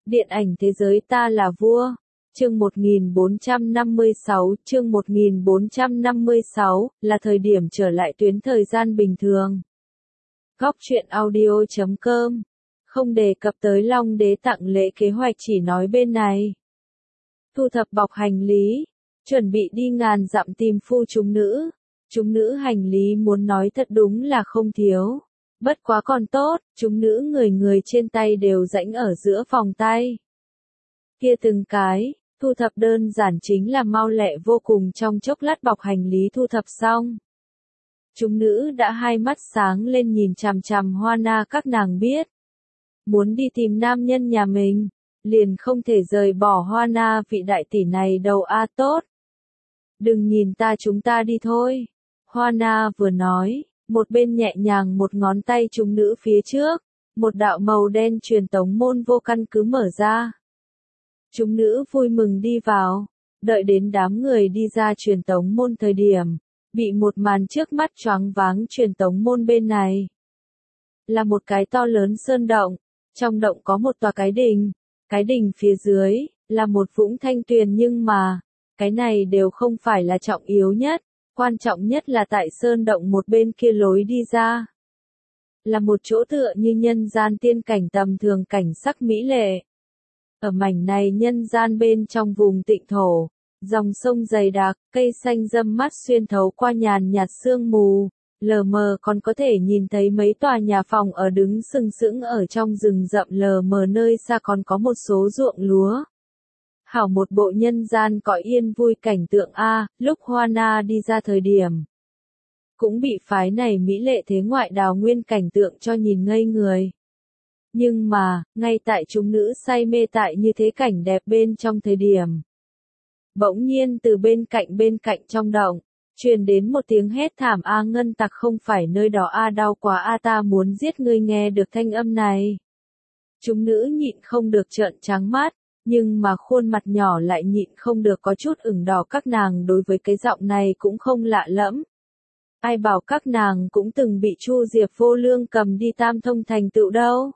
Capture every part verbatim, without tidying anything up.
Điện ảnh thế giới ta là vua. Chương một nghìn bốn trăm năm mươi sáu, chương một nghìn bốn trăm năm mươi sáu, là thời điểm trở lại tuyến thời gian bình thường. Góc truyện audio chấm com. Không đề cập tới Long Đế tặng lễ kế hoạch, chỉ nói bên này. Thu thập bọc hành lý, chuẩn bị đi ngàn dặm tìm phu chúng nữ. Chúng nữ hành lý muốn nói thật đúng là không thiếu. Bất quá còn tốt, chúng nữ người người trên tay đều rãnh ở giữa vòng tay. Kia từng cái, thu thập đơn giản chính là mau lẹ vô cùng, trong chốc lát bọc hành lý thu thập xong. Chúng nữ đã hai mắt sáng lên nhìn chằm chằm Hoa Na, các nàng biết. Muốn đi tìm nam nhân nhà mình, liền không thể rời bỏ Hoa Na vị đại tỷ này đâu a. Tốt. Đừng nhìn ta, chúng ta đi thôi. Hoa Na vừa nói, một bên nhẹ nhàng một ngón tay chúng nữ phía trước, một đạo màu đen truyền tống môn vô căn cứ mở ra. Chúng nữ vui mừng đi vào, đợi đến đám người đi ra truyền tống môn thời điểm, bị một màn trước mắt choáng váng. Truyền tống môn bên này là một cái to lớn sơn động, trong động có một tòa cái đình, cái đình phía dưới là một vũng thanh tuyền, nhưng mà, cái này đều không phải là trọng yếu nhất. Quan trọng nhất là tại sơn động một bên kia lối đi ra, là một chỗ tựa như nhân gian tiên cảnh tầm thường, cảnh sắc mỹ lệ. Ở mảnh này nhân gian bên trong vùng tịnh thổ, dòng sông dày đặc, cây xanh râm mát xuyên thấu qua nhàn nhạt sương mù, lờ mờ còn có thể nhìn thấy mấy tòa nhà phòng ở đứng sừng sững ở trong rừng rậm, lờ mờ nơi xa còn có một số ruộng lúa. Hảo một bộ nhân gian cõi yên vui cảnh tượng a. Lúc Hoa Na đi ra thời điểm, cũng bị phái này mỹ lệ thế ngoại đào nguyên cảnh tượng cho nhìn ngây người. Nhưng mà, ngay tại chúng nữ say mê tại như thế cảnh đẹp bên trong thời điểm, bỗng nhiên từ bên cạnh bên cạnh trong động, truyền đến một tiếng hét thảm a. Ngân tặc, không phải nơi đó a, đau quá a, ta muốn giết ngươi. Nghe được thanh âm này, chúng nữ nhịn không được trợn trắng mắt. Nhưng mà khuôn mặt nhỏ lại nhịn không được có chút ửng đỏ. Các nàng đối với cái giọng này cũng không lạ lẫm. Ai bảo các nàng cũng từng bị Chu Diệp vô lương cầm đi Tam Thông thành tựu đâu.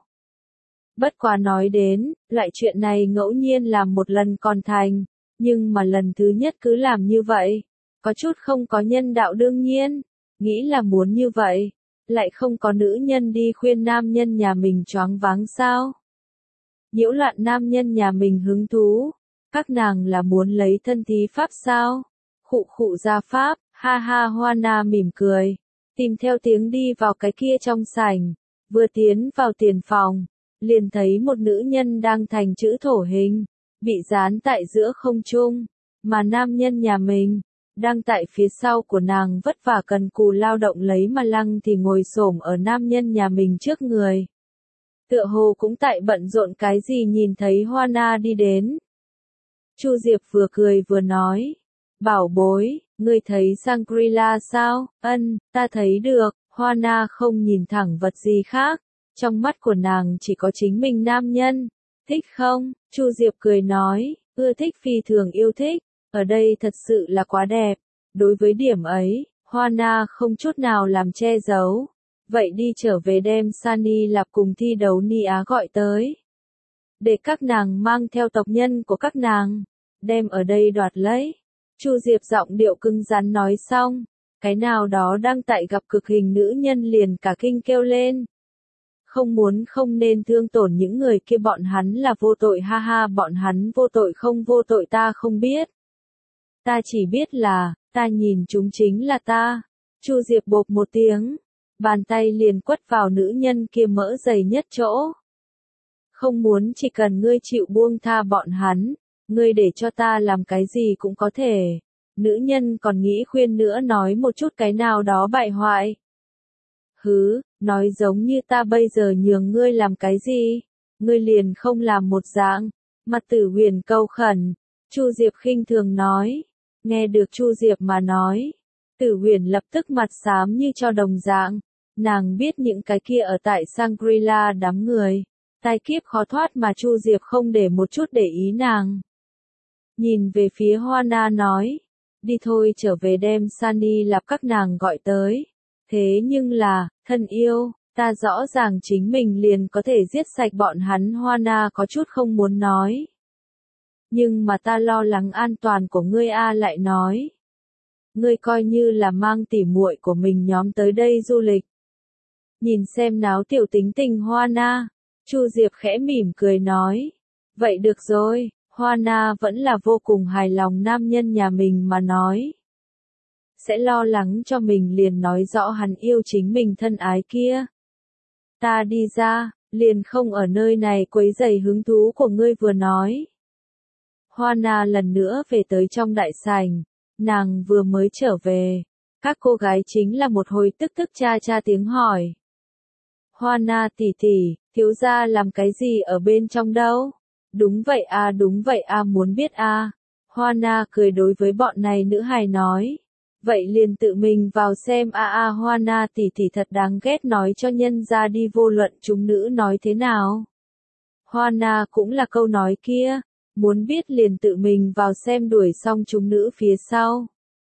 Bất quá nói đến, loại chuyện này ngẫu nhiên làm một lần còn thành, nhưng mà lần thứ nhất cứ làm như vậy, có chút không có nhân đạo. Đương nhiên, nghĩ là muốn như vậy, lại không có nữ nhân đi khuyên nam nhân nhà mình choáng váng sao? Nhiễu loạn nam nhân nhà mình hứng thú, các nàng là muốn lấy thân thí pháp sao? Khụ khụ ra pháp, ha ha. Hoa Na mỉm cười, tìm theo tiếng đi vào cái kia trong sảnh, vừa tiến vào tiền phòng, liền thấy một nữ nhân đang thành chữ thổ hình, bị dán tại giữa không trung, mà nam nhân nhà mình đang tại phía sau của nàng vất vả cần cù lao động lấy mà lăng thì ngồi xổm ở nam nhân nhà mình trước người. Tựa hồ cũng tại bận rộn cái gì. Nhìn thấy Hoa Na đi đến, Chu Diệp vừa cười vừa nói, bảo bối, ngươi thấy Shangri-La sao? Ân, ta thấy được. Hoa Na không nhìn thẳng vật gì khác, trong mắt của nàng chỉ có chính mình nam nhân. Thích không? Chu Diệp cười nói, ưa thích, phi thường yêu thích, ở đây thật sự là quá đẹp. Đối với điểm ấy, Hoa Na không chút nào làm che giấu. Vậy đi trở về đem Sani Lạp cùng thi đấu Ni Á gọi tới, để các nàng mang theo tộc nhân của các nàng, đem ở đây đoạt lấy. Chu Diệp giọng điệu cứng rắn nói xong, cái nào đó đang tại gặp cực hình nữ nhân liền cả kinh kêu lên. Không muốn, không nên thương tổn những người kia, bọn hắn là vô tội, ha ha. Bọn hắn vô tội không vô tội ta không biết. Ta chỉ biết là, ta nhìn chúng chính là ta. Chu Diệp bộp một tiếng, bàn tay liền quất vào nữ nhân kia mỡ dày nhất chỗ. Không muốn, chỉ cần ngươi chịu buông tha bọn hắn, ngươi để cho ta làm cái gì cũng có thể. Nữ nhân còn nghĩ khuyên nữa, nói một chút cái nào đó bại hoại. Hứ, nói giống như ta bây giờ nhường ngươi làm cái gì, ngươi liền không làm một dạng. Mặt Tử Huyền câu khẩn. Chu Diệp khinh thường nói. Nghe được Chu Diệp mà nói, Tử Huyền lập tức mặt xám như cho đồng dạng. Nàng biết những cái kia ở tại Shangri-La đám người, tai kiếp khó thoát, mà Chu Diệp không để một chút để ý nàng. Nhìn về phía Hoa Na nói, đi thôi, trở về đem Sani Lạp các nàng gọi tới. Thế nhưng là, thân yêu, Ta rõ ràng chính mình liền có thể giết sạch bọn hắn. Hoa có chút không muốn nói. Nhưng mà ta lo lắng an toàn của ngươi a lại nói. Ngươi coi như là mang tỉ muội của mình nhóm tới đây du lịch. Nhìn xem náo tiểu tính tình Hoa Na. Chu Diệp khẽ mỉm cười nói. Vậy được rồi, Hoa Na vẫn là vô cùng hài lòng nam nhân nhà mình mà nói. Sẽ lo lắng cho mình liền nói rõ hắn yêu chính mình thân ái kia. Ta đi ra, liền không ở nơi này quấy rầy hứng thú của ngươi vừa nói. Hoa Na lần nữa về tới trong đại sảnh, nàng vừa mới trở về. Các cô gái chính là một hồi tức tức cha cha tiếng hỏi. Hoa Na tỷ tỷ, thiếu gia làm cái gì ở bên trong đâu? Đúng vậy a, đúng vậy a, muốn biết a. Hoa Na cười đối với bọn này nữ hài nói. Vậy liền tự mình vào xem a a. Hoa Na tỷ tỷ thật đáng ghét, nói cho nhân ra đi, vô luận chúng nữ nói thế nào. Hoa Na cũng là câu nói kia, muốn biết liền tự mình vào xem, đuổi xong chúng nữ phía sau.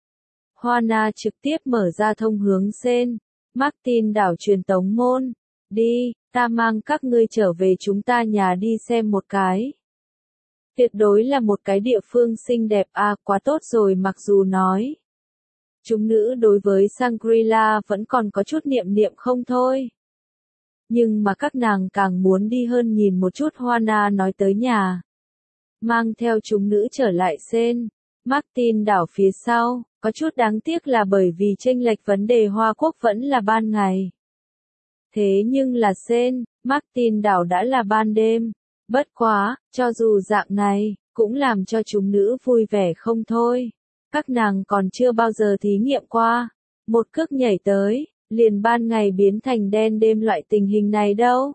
Hoa Na trực tiếp mở ra thông hướng Sen Martin đảo truyền tống môn. Đi, ta mang các ngươi trở về chúng ta nhà đi xem một cái. Tuyệt đối là một cái địa phương xinh đẹp a, à, quá tốt rồi. Mặc dù nói chúng nữ đối với Shangri-La vẫn còn có chút niệm niệm không thôi. Nhưng mà các nàng càng muốn đi hơn nhìn một chút. Hoa Na nói tới nhà. Mang theo chúng nữ trở lại Sen Martin đảo phía sau, có chút đáng tiếc là bởi vì chênh lệch vấn đề Hoa Quốc vẫn là ban ngày. Thế nhưng là Sen Martin đảo đã là ban đêm. Bất quá, cho dù dạng này, cũng làm cho chúng nữ vui vẻ không thôi. Các nàng còn chưa bao giờ thí nghiệm qua. Một cước nhảy tới, liền ban ngày biến thành đen đêm loại tình hình này đâu.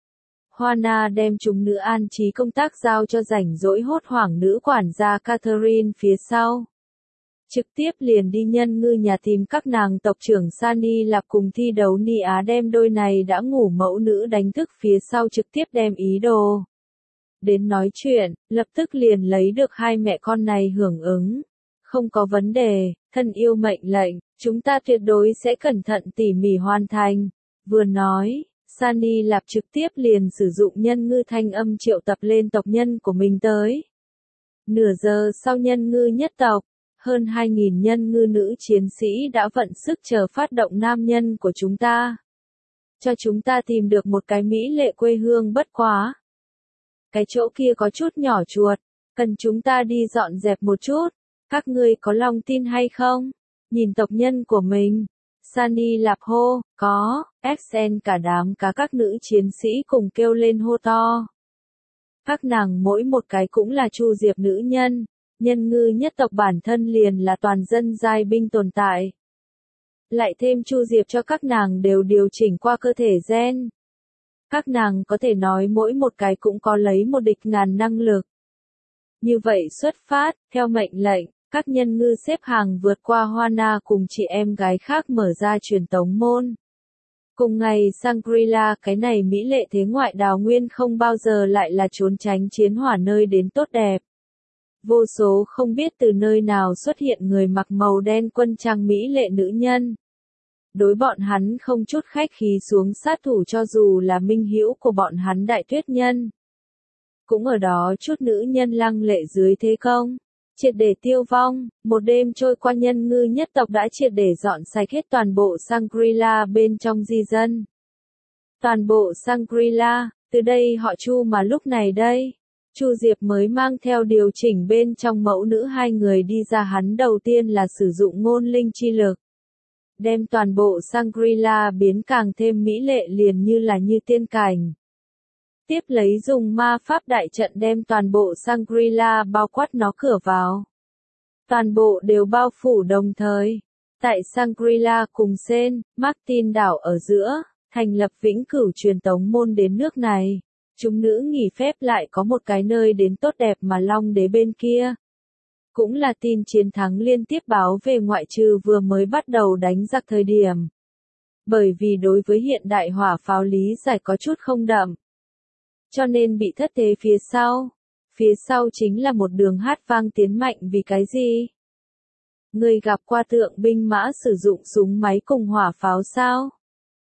Hoa Na đem chúng nữ an trí công tác giao cho rảnh rỗi hốt hoảng nữ quản gia Catherine phía sau. Trực tiếp liền đi nhân ngư nhà tìm các nàng tộc trưởng Sani Lạp cùng thi đấu Ni Á, đem đôi này đã ngủ mẫu nữ đánh thức phía sau, trực tiếp đem ý đồ đến nói chuyện, lập tức liền lấy được hai mẹ con này hưởng ứng. Không có vấn đề, thân yêu mệnh lệnh, chúng ta tuyệt đối sẽ cẩn thận tỉ mỉ hoàn thành. Vừa nói, Sani Lạp trực tiếp liền sử dụng nhân ngư thanh âm triệu tập lên tộc nhân của mình tới. Nửa giờ sau, nhân ngư nhất tộc, hơn hai nghìn nhân ngư nữ chiến sĩ đã vận sức chờ phát động nam nhân của chúng ta. Cho chúng ta tìm được một cái mỹ lệ quê hương, bất quá. Cái chỗ kia có chút nhỏ chuột, cần chúng ta đi dọn dẹp một chút. Các ngươi có lòng tin hay không? Nhìn tộc nhân của mình. Sani Lạp hô, có, Xen cả đám cá các nữ chiến sĩ cùng kêu lên hô to. Các nàng mỗi một cái cũng là Chu Diệp nữ nhân. Nhân ngư nhất tộc bản thân liền là toàn dân giai binh tồn tại. Lại thêm Chu Diệp cho các nàng đều điều chỉnh qua cơ thể gen. Các nàng có thể nói mỗi một cái cũng có lấy một địch ngàn năng lực. Như vậy xuất phát, theo mệnh lệnh, các nhân ngư xếp hàng vượt qua Hoa Na cùng chị em gái khác mở ra truyền tống môn. Cùng ngày Shangri-La, cái này mỹ lệ thế ngoại đào nguyên không bao giờ lại là trốn tránh chiến hỏa nơi đến tốt đẹp. Vô số không biết từ nơi nào xuất hiện người mặc màu đen quân trang mỹ lệ nữ nhân. Đối bọn hắn không chút khách khí xuống sát thủ, cho dù là minh hữu của bọn hắn Đại Tuyết Nhân. Cũng ở đó chút nữ nhân lăng lệ dưới thế công, triệt để tiêu vong. Một đêm trôi qua, nhân ngư nhất tộc đã triệt để dọn sạch hết toàn bộ Shangri-La bên trong di dân. Toàn bộ Shangri-La, từ đây họ Chu mà lúc này đây. Chu Diệp mới mang theo điều chỉnh bên trong mẫu nữ hai người đi ra, hắn đầu tiên là sử dụng ngôn linh chi lực. Đem toàn bộ Shangri-La biến càng thêm mỹ lệ, liền như là như tiên cảnh. Tiếp lấy dùng ma pháp đại trận đem toàn bộ Shangri-La bao quát nó cửa vào. Toàn bộ đều bao phủ đồng thời. Tại Shangri-La cùng Sen Martin đảo ở giữa, thành lập vĩnh cửu truyền tống môn đến nước này. Chúng nữ nghỉ phép lại có một cái nơi đến tốt đẹp mà Long Đế bên kia. Cũng là tin chiến thắng liên tiếp báo về, ngoại trừ vừa mới bắt đầu đánh giặc thời điểm. Bởi vì đối với hiện đại hỏa pháo lý giải có chút không đậm. Cho nên bị thất thế phía sau. Phía sau chính là một đường hát vang tiến mạnh. Vì cái gì? Người gặp qua tượng binh mã sử dụng súng máy cùng hỏa pháo sao?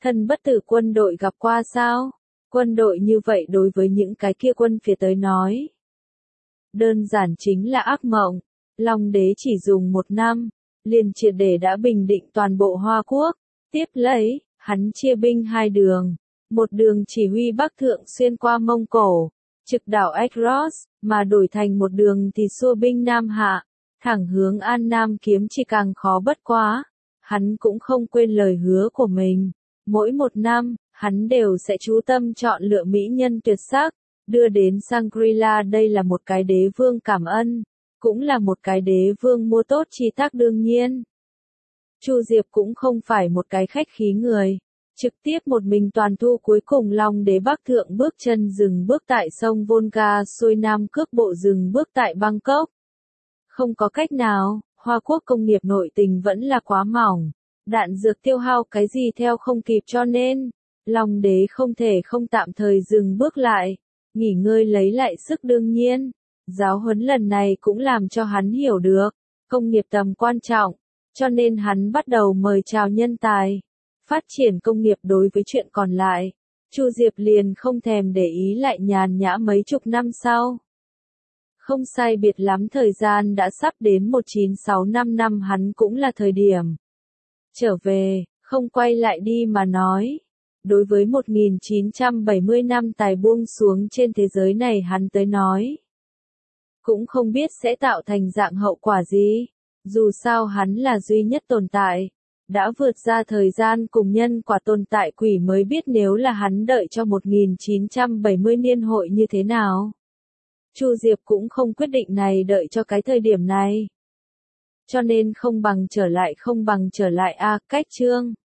Thân bất tử quân đội gặp qua sao? Quân đội như vậy đối với những cái kia quân phía tới nói. Đơn giản chính là ác mộng. Long đế chỉ dùng một năm, liền triệt để đã bình định toàn bộ Hoa Quốc. Tiếp lấy, hắn chia binh hai đường. Một đường chỉ huy Bắc Thượng xuyên qua Mông Cổ, trực đảo Ekros, mà đổi thành một đường thì xua binh Nam Hạ, thẳng hướng An Nam kiếm chỉ càng khó bất quá. Hắn cũng không quên lời hứa của mình. Mỗi một năm, hắn đều sẽ chú tâm chọn lựa mỹ nhân tuyệt sắc, đưa đến Shangri-La. Đây là một cái đế vương cảm ân, cũng là một cái đế vương mua tốt chi tác đương nhiên. Chu Diệp cũng không phải một cái khách khí người, trực tiếp một mình toàn thu cuối cùng Long đế Bắc Thượng bước chân dừng bước tại sông Volga xuôi nam cước bộ dừng bước tại Bangkok. Không có cách nào, Hoa Quốc công nghiệp nội tình vẫn là quá mỏng, đạn dược tiêu hao cái gì theo không kịp cho nên, Long đế không thể không tạm thời dừng bước lại, nghỉ ngơi lấy lại sức đương nhiên. Giáo huấn lần này cũng làm cho hắn hiểu được, công nghiệp tầm quan trọng, cho nên hắn bắt đầu mời chào nhân tài, phát triển công nghiệp. Đối với chuyện còn lại, Chu Diệp liền không thèm để ý lại nhàn nhã mấy chục năm sau. Không sai biệt lắm thời gian đã sắp đến một nghìn chín trăm sáu mươi lăm năm hắn cũng là thời điểm trở về, không quay lại đi mà nói. Đối với một nghìn chín trăm bảy mươi năm tài buông xuống trên thế giới này hắn tới nói, cũng không biết sẽ tạo thành dạng hậu quả gì. Dù sao hắn là duy nhất tồn tại, đã vượt ra thời gian cùng nhân quả tồn tại quỷ mới biết nếu là hắn đợi cho một nghìn chín trăm bảy mươi niên hội như thế nào. Chu Diệp cũng không quyết định này đợi cho cái thời điểm này. Cho nên không bằng trở lại không bằng trở lại a cách chương.